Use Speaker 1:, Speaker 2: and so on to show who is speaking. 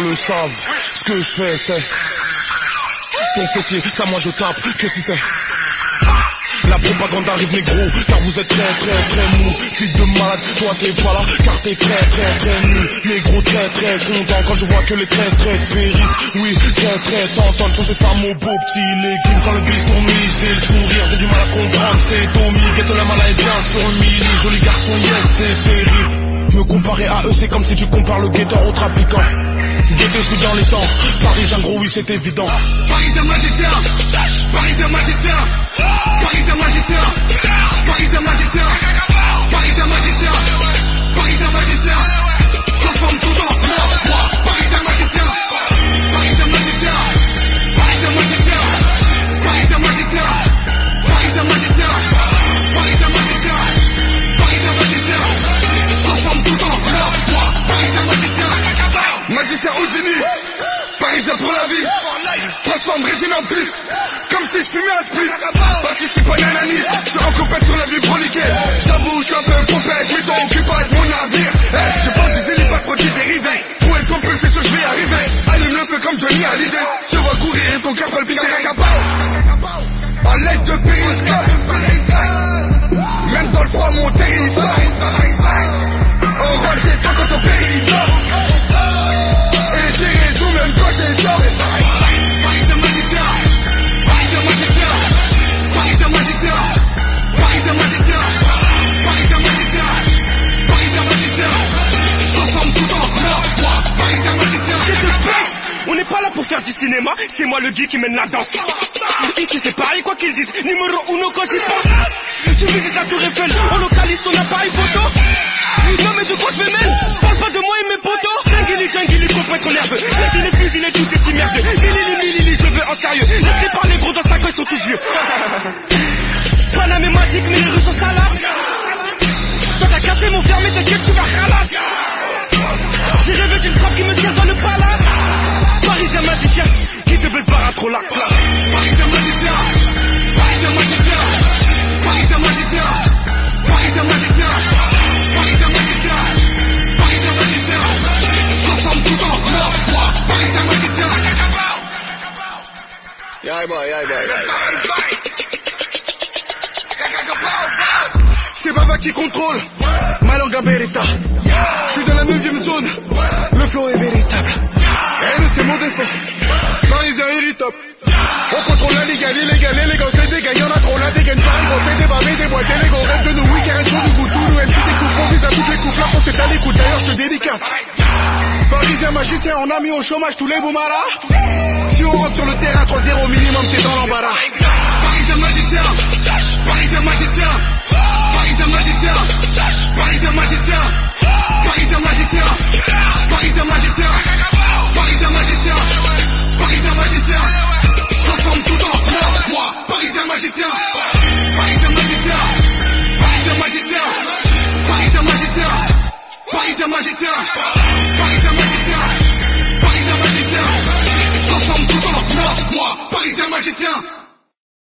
Speaker 1: le savent. Ce que je fais, c'est ton fessier, ça moi je tape. Qu'est-ce que tu fais? La propagande arrive négro, car vous êtes très mou. Fils de malade, toi t'es pas là, car t'es très nul. Négro très content quand je vois que les très périssent. Oui, très tentant, sur ces femmes au beau petit légume. Quand le bis tourne, j'ai le sourire, j'ai du mal à comprendre. C'est Tommy, guette la main est bien sur le mili. Joli garçon, yes, c'est terrible. Me comparer à eux, c'est comme si tu compares le guetteur au trafiquant. Guetteur, je suis dans les temps, Parisien gros, oui, c'est évident.
Speaker 2: Parisien magicien, Parisien magicien, Parisien magicien, Parisien magicien, Parisien magicien, Parisien magicien, transforme tout en moi, Parisien magicien, Parisien magicien, Parisien magicien, Parisien magicien, Parisien magicien, Parisien magicien, Parisien magicien, transforme tout en moi, Parisien magicien, magicien au génie, Parisien pour la vie, transforme résine en plus, comme si je fumais un split, parce que je suis pas nanani, je suis en compète sur la vie broliquée, j'avoue je suis un peu compète, mais ton occupe avec mon navire, je pense des hélipads produits dérivés, pour être trompé c'est que je vais arriver, allume le feu comme Johnny Hallyday, je vois courir et ton cœur palpite en l'aide de périscope, même dans le froid mon territoire, on voit que c'est toi quand ton périscope. Et j'ai raison même quand t'es tort. Parisien magicien, Parisien magicien, Parisien magicien, Parisien magicien, Parisien magicien, Parisien magicien, transforme tout en moi, Parisien magicien.
Speaker 3: C'est ce space. On n'est pas là pour faire du cinéma, c'est moi le geek qui mène la danse. Ici c'est pareil quoi qu'ils disent, numéro uno quand j'y pense. Tu visites la tour Eiffel, on localise ton appareil photo. Non mais de quoi je me mêle? Parle pas de moi et mes potos. Jungle, comprends qu'on nerveux. Laissez les fusils, les tous ces petits merdeux. Mili, je veux en sérieux. Laissez parler gros dans 5 ans, ils sont tous vieux. Paname est magique, mais les rues sont salades. Toi t'as cassé mon fer, mais t'inquiète, tu vas ralasse. J'ai rêvé d'une frappe qui me tient dans le palace. Parisien magicien, qui te baisse barre à trop la classe.
Speaker 2: Parisien magicien, Parisien magicien, Parisien magicien, Parisien magicien, Parisien magicien, Parisien magicien, transforme tout en moi, Parisien magicien.
Speaker 1: Yeah boy.
Speaker 2: C'est Baba qui contrôle ma langue à Beretta. Je suis dans la 9ème zone, le flow est véritable. Et c'est mon défaut, Parisien irritable. On contrôle la ligue, l'élégance, les dégâts, y'en a trop, la dégaine, Paris, on fait des bavés, des boîtes, des légos, rêve de nous, week-end, show, nous goûtons, nous, MC, des coups, on vise à toutes les coupes, là, pour c'est à l'écoute, d'ailleurs, je te dédicace. Parisien magicien, on a mis au chômage tous les boumaras. Si on rentre sur le terrain, trop